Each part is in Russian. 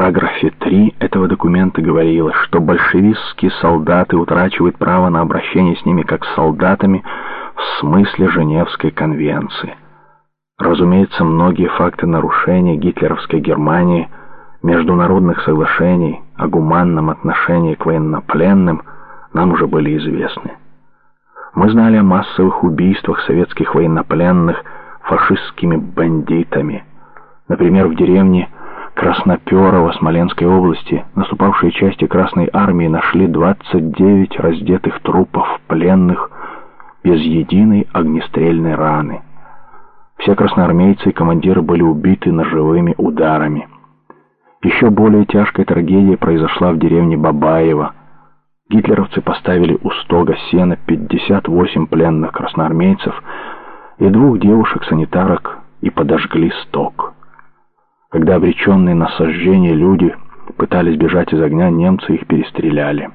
параграфе 3 этого документа говорилось, что большевистские солдаты утрачивают право на обращение с ними как с солдатами в смысле Женевской конвенции. Разумеется, многие факты нарушения гитлеровской Германии международных соглашений о гуманном отношении к военнопленным нам уже были известны. Мы знали о массовых убийствах советских военнопленных фашистскими бандитами. Например, в деревне Красноперово Смоленской области наступавшие части Красной Армии нашли 29 раздетых трупов пленных без единой огнестрельной раны. Все красноармейцы и командиры были убиты ножевыми ударами. Еще более тяжкая трагедия произошла в деревне Бабаево. Гитлеровцы поставили у стога сена 58 пленных красноармейцев и 2 девушек-санитарок и подожгли стог. Когда обреченные на сожжение люди пытались бежать из огня, немцы их перестреляли.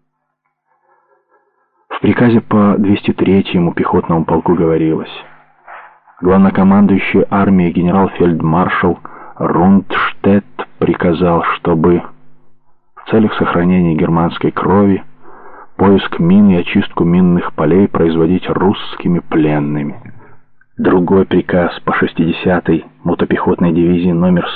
В приказе по 203-му пехотному полку говорилось: главнокомандующий армией генерал-фельдмаршал Рундштедт приказал, чтобы в целях сохранения германской крови поиск мин и очистку минных полей производить русскими пленными. Другой приказ по 60-й мотопехотной дивизии номер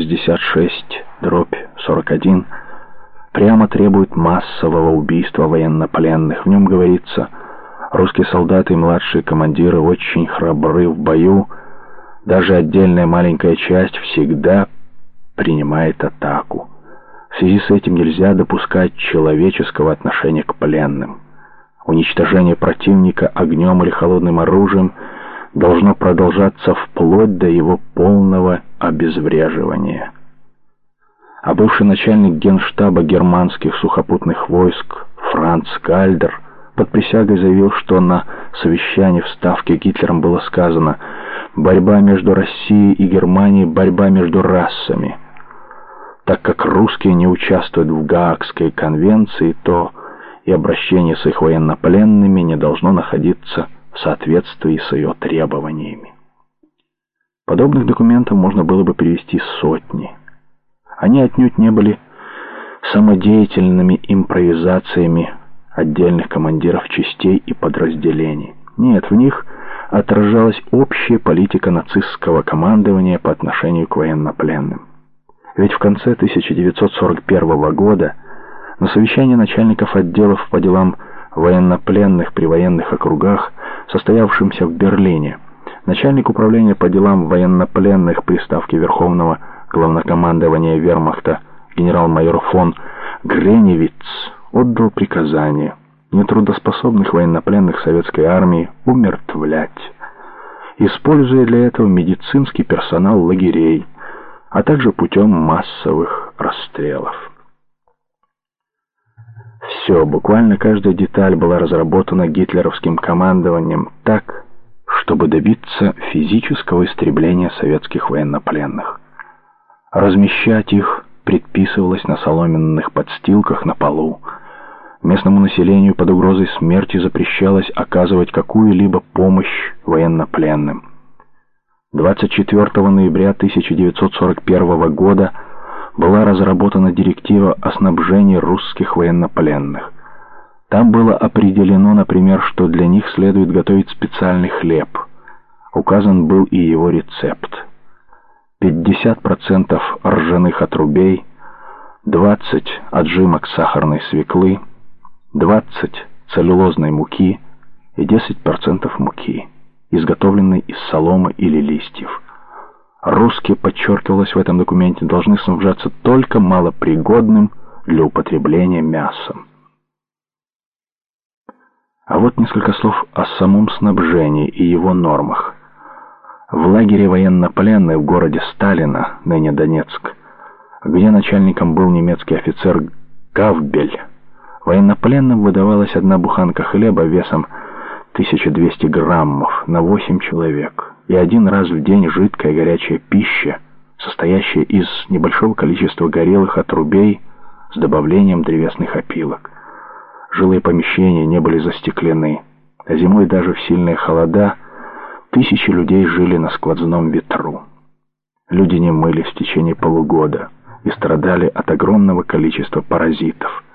166/41 прямо требует массового убийства военнопленных. В нем говорится: русские солдаты и младшие командиры очень храбры в бою, даже отдельная маленькая часть всегда принимает атаку. В связи с этим нельзя допускать человеческого отношения к пленным. Уничтожение противника огнем или холодным оружием должно продолжаться вплоть до его полного обезвреживания. А бывший начальник генштаба германских сухопутных войск Франц Гальдер под присягой заявил, что на совещании в Ставке Гитлером было сказано: борьба между Россией и Германией — борьба между расами. Так как русские не участвуют в Гаагской конвенции, то и обращение с их военнопленными не должно находиться в соответствии с ее требованиями. Подобных документов можно было бы привести сотни. Они отнюдь не были самодеятельными импровизациями отдельных командиров частей и подразделений. Нет, в них отражалась общая политика нацистского командования по отношению к военнопленным. Ведь в конце 1941 года на совещании начальников отделов по делам военнопленных при военных округах, состоявшемся в Берлине, начальник управления по делам военнопленных при Ставке Верховного Главнокомандования Вермахта генерал-майор фон Греневиц отдал приказание нетрудоспособных военнопленных советской армии умертвлять, используя для этого медицинский персонал лагерей, а также путем массовых расстрелов. Все, буквально каждая деталь была разработана гитлеровским командованием так, чтобы добиться физического истребления советских военнопленных. Размещать их предписывалось на соломенных подстилках на полу. Местному населению под угрозой смерти запрещалось оказывать какую-либо помощь военнопленным. 24 ноября 1941 года была разработана директива о снабжении русских военнопленных. Там было определено, например, что для них следует готовить специальный хлеб. Указан был и его рецепт: 50% ржаных отрубей, 20 отжимок сахарной свеклы, 20 целлюлозной муки и 10% муки, изготовленной из соломы или листьев. Русские, подчеркивалось в этом документе, должны снабжаться только малопригодным для употребления мясом. А вот несколько слов о самом снабжении и его нормах. В лагере военнопленных в городе Сталина, ныне Донецк, где начальником был немецкий офицер Гавбель, военнопленным выдавалась одна буханка хлеба весом 1200 граммов на 8 человек и один раз в день жидкая горячая пища, состоящая из небольшого количества горелых отрубей с добавлением древесных опилок. Жилые помещения не были застеклены, а зимой даже в сильные холода тысячи людей жили на сквозном ветру. Люди не мылись в течение полугода, и страдали от огромного количества паразитов.